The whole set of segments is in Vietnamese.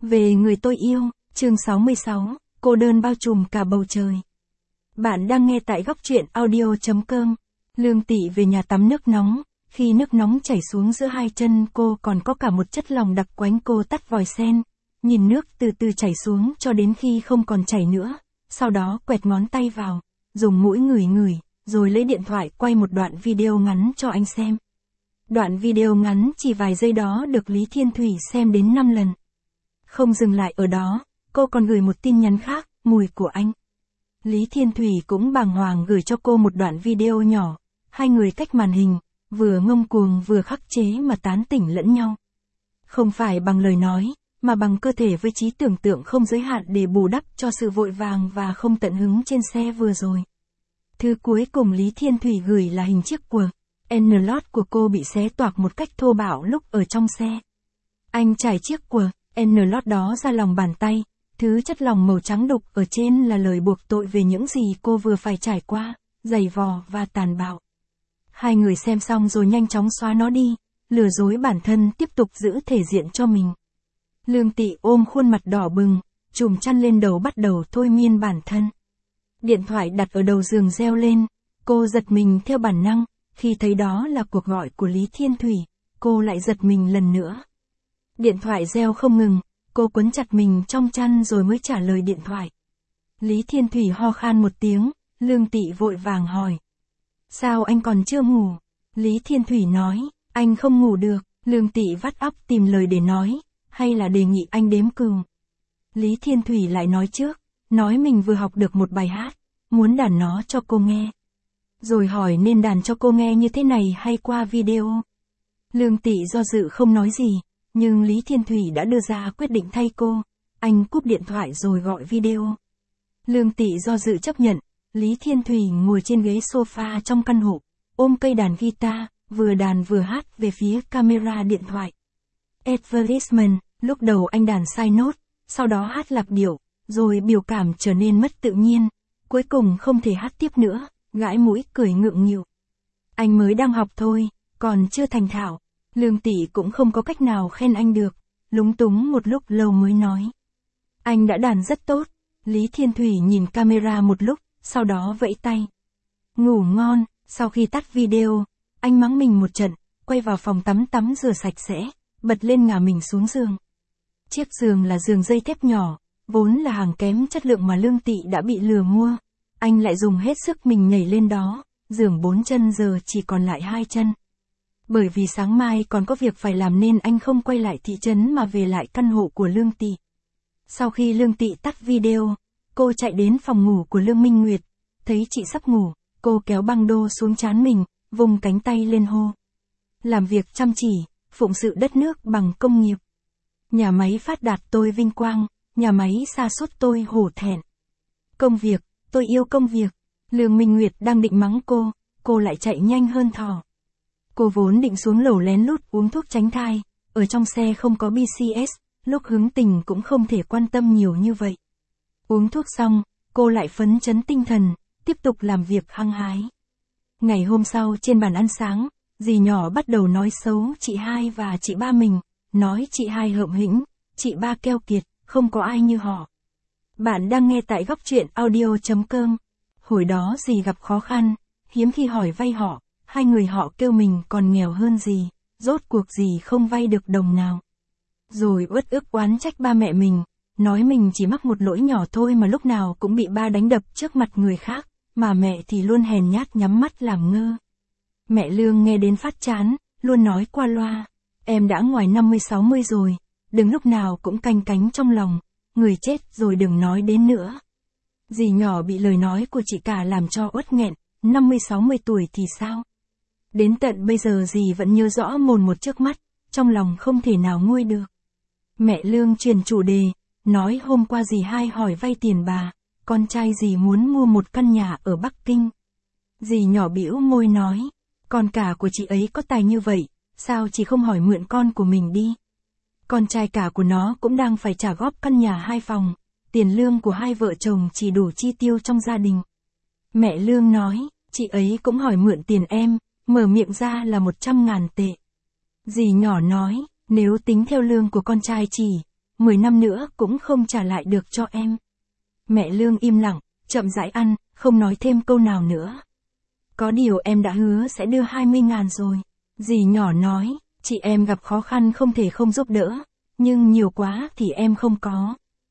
Về người tôi yêu, chương 66, cô đơn bao trùm cả bầu trời. Bạn đang nghe tại góc truyện audio.com. Lương Tị về nhà tắm nước nóng, khi nước nóng chảy xuống giữa hai chân cô còn có cả một chất lỏng đặc quánh. Cô tắt vòi sen, nhìn nước từ từ chảy xuống cho đến khi không còn chảy nữa, sau đó quẹt ngón tay vào, dùng mũi ngửi, rồi lấy điện thoại quay một đoạn video ngắn cho anh xem. Đoạn video ngắn chỉ vài giây đó được Lý Thiên Thủy xem đến 5 lần. Không dừng lại ở đó, cô còn gửi một tin nhắn khác, mùi của anh. Lý Thiên Thủy cũng bàng hoàng gửi cho cô một đoạn video nhỏ, hai người cách màn hình, vừa ngông cuồng vừa khắc chế mà tán tỉnh lẫn nhau. Không phải bằng lời nói, mà bằng cơ thể với trí tưởng tượng không giới hạn để bù đắp cho sự vội vàng và không tận hứng trên xe vừa rồi. Thứ cuối cùng Lý Thiên Thủy gửi là hình chiếc quần N-lót của cô bị xé toạc một cách thô bạo lúc ở trong xe. Anh trải chiếc quần N-lót đó ra lòng bàn tay, thứ chất lỏng màu trắng đục ở trên là lời buộc tội về những gì cô vừa phải trải qua, dày vò và tàn bạo. Hai người xem xong rồi nhanh chóng xóa nó đi, lừa dối bản thân tiếp tục giữ thể diện cho mình. Lương Tị ôm khuôn mặt đỏ bừng, chùm chăn lên đầu bắt đầu thôi miên bản thân. Điện thoại đặt ở đầu giường reo lên, cô giật mình theo bản năng, khi thấy đó là cuộc gọi của Lý Thiên Thủy, cô lại giật mình lần nữa. Điện thoại reo không ngừng, cô quấn chặt mình trong chăn rồi mới trả lời điện thoại. Lý Thiên Thủy ho khan một tiếng, Lương Tị vội vàng hỏi. Sao anh còn chưa ngủ? Lý Thiên Thủy nói, anh không ngủ được. Lương Tị vắt óc tìm lời để nói, hay là đề nghị anh đếm cừu. Lý Thiên Thủy lại nói trước, nói mình vừa học được một bài hát, muốn đàn nó cho cô nghe. Rồi hỏi nên đàn cho cô nghe như thế này hay qua video. Lương Tị do dự không nói gì, nhưng Lý Thiên Thủy đã đưa ra quyết định thay cô. Anh cúp điện thoại rồi gọi video. Lương Tị do dự chấp nhận. Lý Thiên Thủy ngồi trên ghế sofa trong căn hộ, ôm cây đàn guitar, vừa đàn vừa hát về phía camera điện thoại. Advertisement, lúc đầu anh đàn sai nốt, sau đó hát lạc điệu, rồi biểu cảm trở nên mất tự nhiên, cuối cùng không thể hát tiếp nữa, gãi mũi cười ngượng nghịu. Anh mới đang học thôi, còn chưa thành thạo. Lương Tị cũng không có cách nào khen anh được, lúng túng một lúc lâu mới nói. Anh đã đàn rất tốt. Lý Thiên Thủy nhìn camera một lúc, sau đó vẫy tay. Ngủ ngon. Sau khi tắt video, anh mắng mình một trận, quay vào phòng tắm rửa sạch sẽ, bật lên ngả mình xuống giường. Chiếc giường là giường dây thép nhỏ, vốn là hàng kém chất lượng mà Lương Tị đã bị lừa mua. Anh lại dùng hết sức mình nhảy lên đó, giường 4 chân giờ chỉ còn lại 2 chân. Bởi vì sáng mai còn có việc phải làm nên anh không quay lại thị trấn mà về lại căn hộ của Lương Tị. Sau khi Lương Tị tắt video, cô chạy đến phòng ngủ của Lương Minh Nguyệt, thấy chị sắp ngủ, cô kéo băng đô xuống trán mình, vùng cánh tay lên hô. Làm việc chăm chỉ, phụng sự đất nước bằng công nghiệp. Nhà máy phát đạt tôi vinh quang, nhà máy sa sút tôi hổ thẹn. Công việc, tôi yêu công việc. Lương Minh Nguyệt đang định mắng cô lại chạy nhanh hơn thỏ. Cô vốn định xuống lầu lén lút uống thuốc tránh thai, ở trong xe không có BCS, lúc hứng tình cũng không thể quan tâm nhiều như vậy. Uống thuốc xong, cô lại phấn chấn tinh thần, tiếp tục làm việc hăng hái. Ngày hôm sau trên bàn ăn sáng, dì nhỏ bắt đầu nói xấu chị hai và chị ba mình, nói chị hai hợm hĩnh, chị ba keo kiệt, không có ai như họ. Bạn đang nghe tại góc truyện audio.com. Hồi đó dì gặp khó khăn, hiếm khi hỏi vay họ, hai người họ kêu mình còn nghèo hơn dì, rốt cuộc dì không vay được đồng nào. Rồi uất ức oán trách ba mẹ mình, nói mình chỉ mắc một lỗi nhỏ thôi mà lúc nào cũng bị ba đánh đập trước mặt người khác, mà mẹ thì luôn hèn nhát nhắm mắt làm ngơ. Mẹ Lương nghe đến phát chán, luôn nói qua loa, em đã ngoài 50-60 rồi, đừng lúc nào cũng canh cánh trong lòng, người chết rồi đừng nói đến nữa. Dì nhỏ bị lời nói của chị cả làm cho uất nghẹn, 50-60 tuổi thì sao? Đến tận bây giờ dì vẫn nhớ rõ mồn một trước mắt, trong lòng không thể nào nguôi được. Mẹ Lương chuyển chủ đề, nói hôm qua dì hai hỏi vay tiền bà, con trai dì muốn mua một căn nhà ở Bắc Kinh. Dì nhỏ bĩu môi nói, con cả của chị ấy có tài như vậy, sao chị không hỏi mượn con của mình đi? Con trai cả của nó cũng đang phải trả góp căn nhà 2 phòng, tiền lương của hai vợ chồng chỉ đủ chi tiêu trong gia đình. Mẹ Lương nói, chị ấy cũng hỏi mượn tiền em, mở miệng ra là 100.000 tệ. Dì nhỏ nói, nếu tính theo lương của con trai chị, 10 năm nữa cũng không trả lại được cho em. Mẹ Lương im lặng, chậm rãi ăn, không nói thêm câu nào nữa. Có điều em đã hứa sẽ đưa 20.000 rồi. Dì nhỏ nói, chị em gặp khó khăn không thể không giúp đỡ, nhưng nhiều quá thì em không có.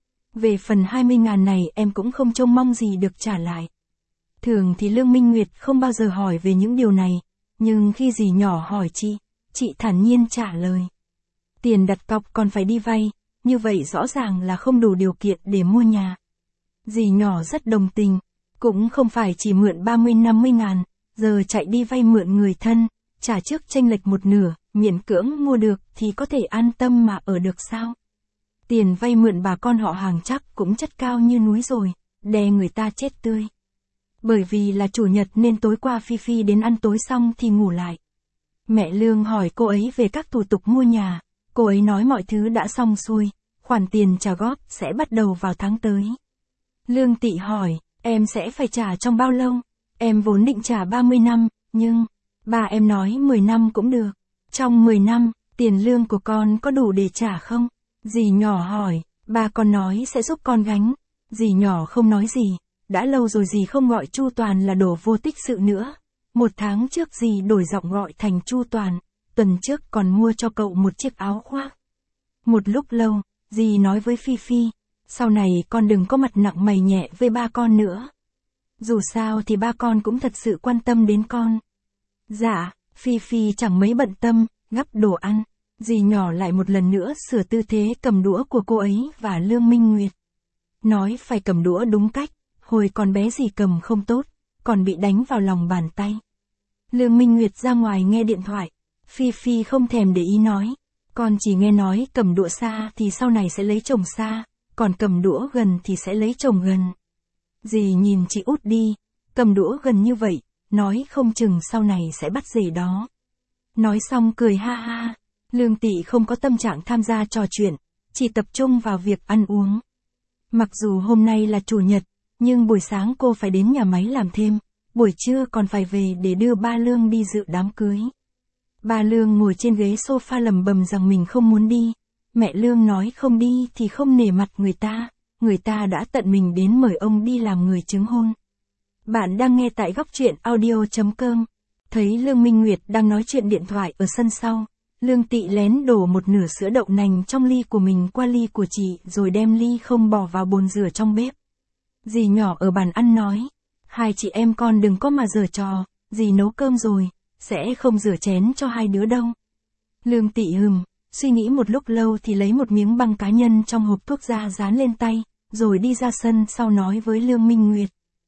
Về phần 20.000 này em cũng không trông mong gì được trả lại. Thường thì Lương Minh Nguyệt không bao giờ hỏi về những điều này, nhưng khi dì nhỏ hỏi chị thản nhiên trả lời. Tiền đặt cọc còn phải đi vay, như vậy rõ ràng là không đủ điều kiện để mua nhà. Dì nhỏ rất đồng tình, cũng không phải chỉ mượn 30-50 ngàn, giờ chạy đi vay mượn người thân, trả trước chênh lệch một nửa, miễn cưỡng mua được thì có thể an tâm mà ở được sao? Tiền vay mượn bà con họ hàng chắc cũng chất cao như núi rồi, đè người ta chết tươi. Bởi vì là chủ nhật nên tối qua Phi Phi đến ăn tối xong thì ngủ lại. Mẹ Lương hỏi cô ấy về các thủ tục mua nhà, cô ấy nói mọi thứ đã xong xuôi, khoản tiền trả góp sẽ bắt đầu vào tháng tới. Lương Tị hỏi, em sẽ phải trả trong bao lâu? Em vốn định trả 30 năm, nhưng bà em nói 10 năm cũng được. Trong 10 năm, tiền lương của con có đủ để trả không? Dì nhỏ hỏi, bà còn nói sẽ giúp con gánh. Dì nhỏ không nói gì, đã lâu rồi dì không gọi Chu Toàn là đồ vô tích sự nữa. 1 tháng trước dì đổi giọng gọi thành Chu Toàn, tuần trước còn mua cho cậu một chiếc áo khoác. Một lúc lâu, dì nói với Phi Phi, sau này con đừng có mặt nặng mày nhẹ với ba con nữa. Dù sao thì ba con cũng thật sự quan tâm đến con. Dạ, Phi Phi chẳng mấy bận tâm, gắp đồ ăn. Dì nhỏ lại một lần nữa sửa tư thế cầm đũa của cô ấy và Lương Minh Nguyệt. Nói phải cầm đũa đúng cách, hồi còn bé dì cầm không tốt, còn bị đánh vào lòng bàn tay. Lương Minh Nguyệt ra ngoài nghe điện thoại. Phi Phi không thèm để ý nói. Con chỉ nghe nói cầm đũa xa thì sau này sẽ lấy chồng xa, còn cầm đũa gần thì sẽ lấy chồng gần. Dì nhìn chị út đi, cầm đũa gần như vậy, nói không chừng sau này sẽ bắt rể đó. Nói xong cười ha ha. Lương Tị không có tâm trạng tham gia trò chuyện, chỉ tập trung vào việc ăn uống. Mặc dù hôm nay là chủ nhật, nhưng buổi sáng cô phải đến nhà máy làm thêm, buổi trưa còn phải về để đưa ba Lương đi dự đám cưới. Ba Lương ngồi trên ghế sofa lầm bầm rằng mình không muốn đi. Mẹ Lương nói không đi thì không nể mặt người ta đã tận mình đến mời ông đi làm người chứng hôn. Bạn đang nghe tại góc truyện audio.com. Thấy Lương Minh Nguyệt đang nói chuyện điện thoại ở sân sau, Lương Tị lén đổ một nửa sữa đậu nành trong ly của mình qua ly của chị rồi đem ly không bỏ vào bồn rửa trong bếp. Dì nhỏ ở bàn ăn nói, hai chị em con đừng có mà giở trò, dì nấu cơm rồi, sẽ không rửa chén cho hai đứa đâu. Lương Tị suy nghĩ một lúc lâu thì lấy một miếng băng cá nhân trong hộp thuốc ra dán lên tay, rồi đi ra sân sau nói với Lương Minh Nguyệt.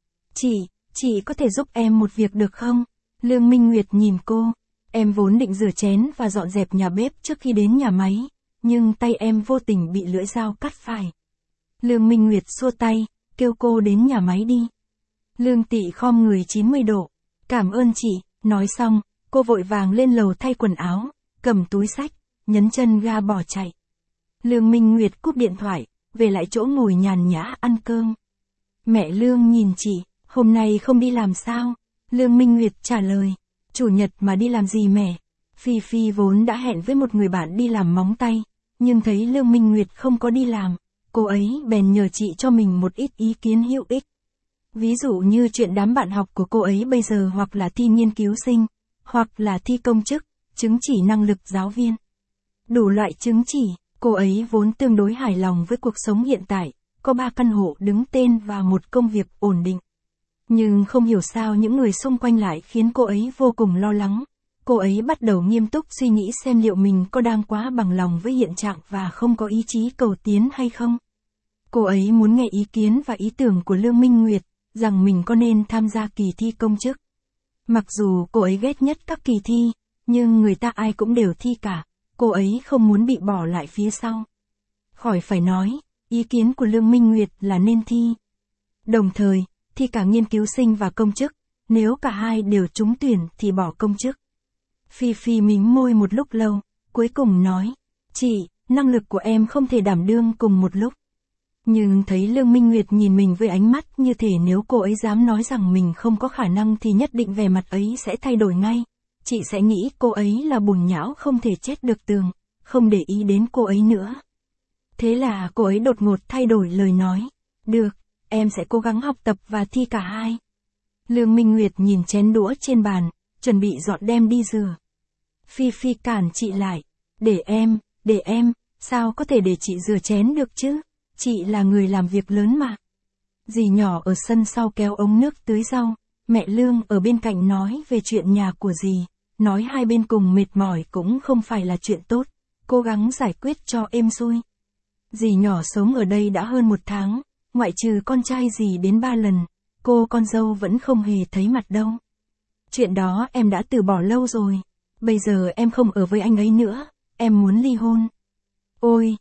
Chị có thể giúp em một việc được không? Lương Minh Nguyệt nhìn cô, em vốn định rửa chén và dọn dẹp nhà bếp trước khi đến nhà máy, nhưng tay em vô tình bị lưỡi dao cắt phải. Lương Minh Nguyệt xua tay, kêu cô đến nhà máy đi. Lương Tị khom người 90 độ, cảm ơn chị, nói xong, cô vội vàng lên lầu thay quần áo, cầm túi xách, nhấn chân ga bỏ chạy. Lương Minh Nguyệt cúp điện thoại, về lại chỗ ngồi nhàn nhã ăn cơm. Mẹ Lương nhìn chị, hôm nay không đi làm sao? Lương Minh Nguyệt trả lời, chủ nhật mà đi làm gì mẹ? Phi Phi vốn đã hẹn với một người bạn đi làm móng tay, nhưng thấy Lương Minh Nguyệt không có đi làm, cô ấy bèn nhờ chị cho mình một ít ý kiến hữu ích. Ví dụ như chuyện đám bạn học của cô ấy bây giờ hoặc là thi nghiên cứu sinh, hoặc là thi công chức, chứng chỉ năng lực giáo viên. Đủ loại chứng chỉ, cô ấy vốn tương đối hài lòng với cuộc sống hiện tại, có 3 căn hộ đứng tên và một công việc ổn định. Nhưng không hiểu sao những người xung quanh lại khiến cô ấy vô cùng lo lắng. Cô ấy bắt đầu nghiêm túc suy nghĩ xem liệu mình có đang quá bằng lòng với hiện trạng và không có ý chí cầu tiến hay không. Cô ấy muốn nghe ý kiến và ý tưởng của Lương Minh Nguyệt, rằng mình có nên tham gia kỳ thi công chức. Mặc dù cô ấy ghét nhất các kỳ thi, nhưng người ta ai cũng đều thi cả, cô ấy không muốn bị bỏ lại phía sau. Khỏi phải nói, ý kiến của Lương Minh Nguyệt là nên thi. Đồng thời, thi cả nghiên cứu sinh và công chức, nếu cả hai đều trúng tuyển thì bỏ công chức. Phi Phi mím môi một lúc lâu, cuối cùng nói, chị, năng lực của em không thể đảm đương cùng một lúc. Nhưng thấy Lương Minh Nguyệt nhìn mình với ánh mắt như thể nếu cô ấy dám nói rằng mình không có khả năng thì nhất định vẻ mặt ấy sẽ thay đổi ngay. Chị sẽ nghĩ cô ấy là bùn nhão không thể chết được tường, không để ý đến cô ấy nữa. Thế là cô ấy đột ngột thay đổi lời nói. Được, em sẽ cố gắng học tập và thi cả hai. Lương Minh Nguyệt nhìn chén đũa trên bàn, chuẩn bị dọn đem đi rửa. Phi Phi cản chị lại. Để em, sao có thể để chị rửa chén được chứ? Chị là người làm việc lớn mà. Dì nhỏ ở sân sau kéo ống nước tưới rau, mẹ Lương ở bên cạnh nói về chuyện nhà của dì, nói hai bên cùng mệt mỏi cũng không phải là chuyện tốt, cố gắng giải quyết cho êm xuôi. Dì nhỏ sống ở đây đã hơn 1 tháng, ngoại trừ con trai dì đến 3 lần, cô con dâu vẫn không hề thấy mặt đâu. Chuyện đó em đã từ bỏ lâu rồi, bây giờ em không ở với anh ấy nữa, em muốn ly hôn. Ôi,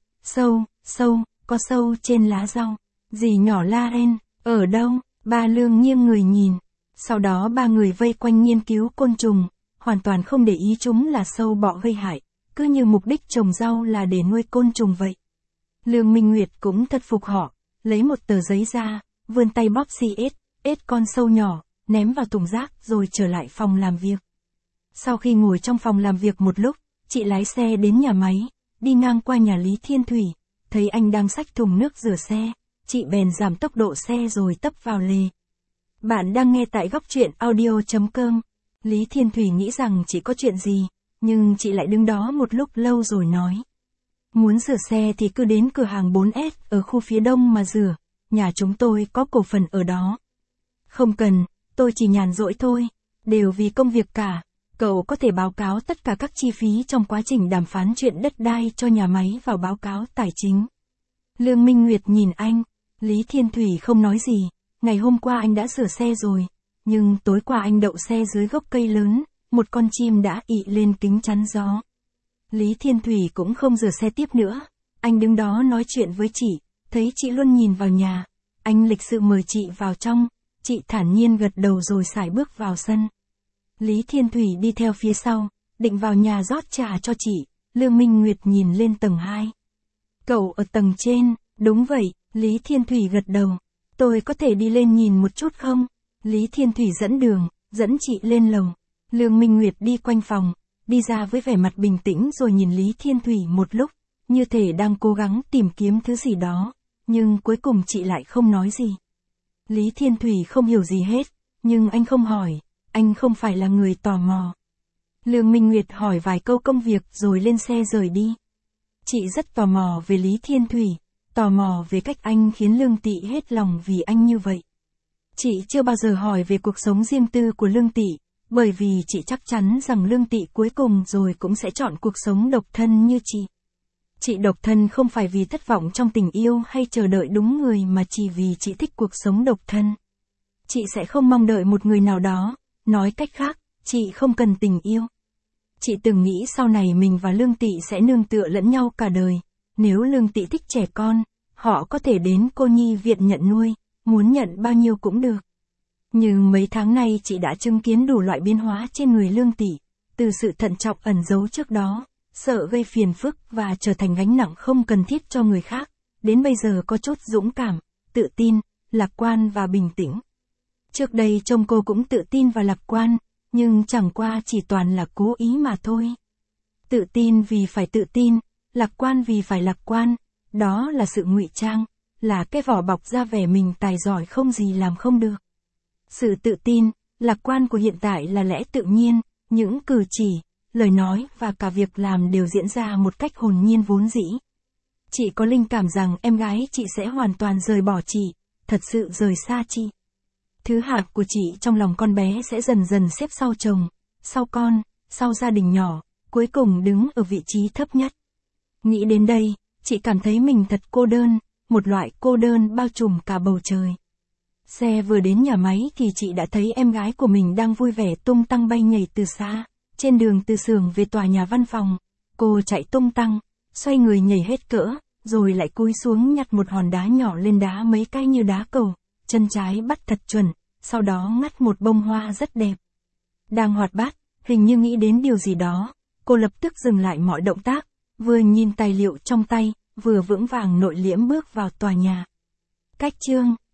có sâu trên lá rau. Dì nhỏ la lên, ở đâu? Ba Lương nghiêng người nhìn. Sau đó ba người vây quanh nghiên cứu côn trùng, hoàn toàn không để ý chúng là sâu bọ gây hại, cứ như mục đích trồng rau là để nuôi côn trùng vậy. Lương Minh Nguyệt cũng thật phục họ, lấy một tờ giấy ra, vươn tay bóp xì ết con sâu nhỏ, ném vào thùng rác rồi trở lại phòng làm việc. Sau khi ngồi trong phòng làm việc một lúc, chị lái xe đến nhà máy, đi ngang qua nhà Lý Thiên Thủy, thấy anh đang xách thùng nước rửa xe, chị bèn giảm tốc độ xe rồi tấp vào lề. Bạn đang nghe tại góc truyện audio.com. Lý Thiên Thủy nghĩ rằng chị có chuyện gì, nhưng chị lại đứng đó một lúc lâu rồi nói. Muốn rửa xe thì cứ đến cửa hàng 4S ở khu phía đông mà rửa, nhà chúng tôi có cổ phần ở đó. Không cần, tôi chỉ nhàn rỗi thôi, đều vì công việc cả, cậu có thể báo cáo tất cả các chi phí trong quá trình đàm phán chuyện đất đai cho nhà máy vào báo cáo tài chính. Lương Minh Nguyệt nhìn anh, Lý Thiên Thủy không nói gì, ngày hôm qua anh đã rửa xe rồi, nhưng tối qua anh đậu xe dưới gốc cây lớn, một con chim đã ị lên kính chắn gió. Lý Thiên Thủy cũng không rửa xe tiếp nữa, anh đứng đó nói chuyện với chị, thấy chị luôn nhìn vào nhà, anh lịch sự mời chị vào trong, chị thản nhiên gật đầu rồi sải bước vào sân. Lý Thiên Thủy đi theo phía sau, định vào nhà rót trà cho chị, Lương Minh Nguyệt nhìn lên tầng 2. Cậu ở tầng trên, đúng vậy, Lý Thiên Thủy gật đầu. Tôi có thể đi lên nhìn một chút không? Lý Thiên Thủy dẫn đường, dẫn chị lên lầu. Lương Minh Nguyệt đi quanh phòng, đi ra với vẻ mặt bình tĩnh rồi nhìn Lý Thiên Thủy một lúc, như thể đang cố gắng tìm kiếm thứ gì đó, nhưng cuối cùng chị lại không nói gì. Lý Thiên Thủy không hiểu gì hết, nhưng anh không hỏi, anh không phải là người tò mò. Lương Minh Nguyệt hỏi vài câu công việc rồi lên xe rời đi. Chị rất tò mò về Lý Thiên Thủy, tò mò về cách anh khiến Lương Tị hết lòng vì anh như vậy. Chị chưa bao giờ hỏi về cuộc sống riêng tư của Lương Tị, bởi vì chị chắc chắn rằng Lương Tị cuối cùng rồi cũng sẽ chọn cuộc sống độc thân như chị. Chị độc thân không phải vì thất vọng trong tình yêu hay chờ đợi đúng người mà chỉ vì chị thích cuộc sống độc thân. Chị sẽ không mong đợi một người nào đó, nói cách khác, chị không cần tình yêu. Chị từng nghĩ sau này mình và Lương Tị sẽ nương tựa lẫn nhau cả đời, nếu Lương Tị thích trẻ con, họ có thể đến cô nhi viện nhận nuôi, muốn nhận bao nhiêu cũng được. Nhưng mấy tháng nay chị đã chứng kiến đủ loại biến hóa trên người Lương Tị, từ sự thận trọng ẩn giấu trước đó, sợ gây phiền phức và trở thành gánh nặng không cần thiết cho người khác, đến bây giờ có chút dũng cảm, tự tin, lạc quan và bình tĩnh. Trước đây trông cô cũng tự tin và lạc quan, nhưng chẳng qua chỉ toàn là cố ý mà thôi. Tự tin vì phải tự tin, lạc quan vì phải lạc quan, đó là sự ngụy trang, là cái vỏ bọc ra vẻ mình tài giỏi không gì làm không được. Sự tự tin, lạc quan của hiện tại là lẽ tự nhiên, những cử chỉ, lời nói và cả việc làm đều diễn ra một cách hồn nhiên vốn dĩ. Chị có linh cảm rằng em gái chị sẽ hoàn toàn rời bỏ chị, thật sự rời xa chị. Thứ hạng của chị trong lòng con bé sẽ dần dần xếp sau chồng, sau con, sau gia đình nhỏ, cuối cùng đứng ở vị trí thấp nhất. Nghĩ đến đây, chị cảm thấy mình thật cô đơn, một loại cô đơn bao trùm cả bầu trời. Xe vừa đến nhà máy thì chị đã thấy em gái của mình đang vui vẻ tung tăng bay nhảy từ xa, trên đường từ xưởng về tòa nhà văn phòng. Cô chạy tung tăng, xoay người nhảy hết cỡ, rồi lại cúi xuống nhặt một hòn đá nhỏ lên đá mấy cái như đá cầu, chân trái bắt thật chuẩn, sau đó ngắt một bông hoa rất đẹp. Đang hoạt bát, hình như nghĩ đến điều gì đó, cô lập tức dừng lại mọi động tác, vừa nhìn tài liệu trong tay, vừa vững vàng nội liễm bước vào tòa nhà. Cách chương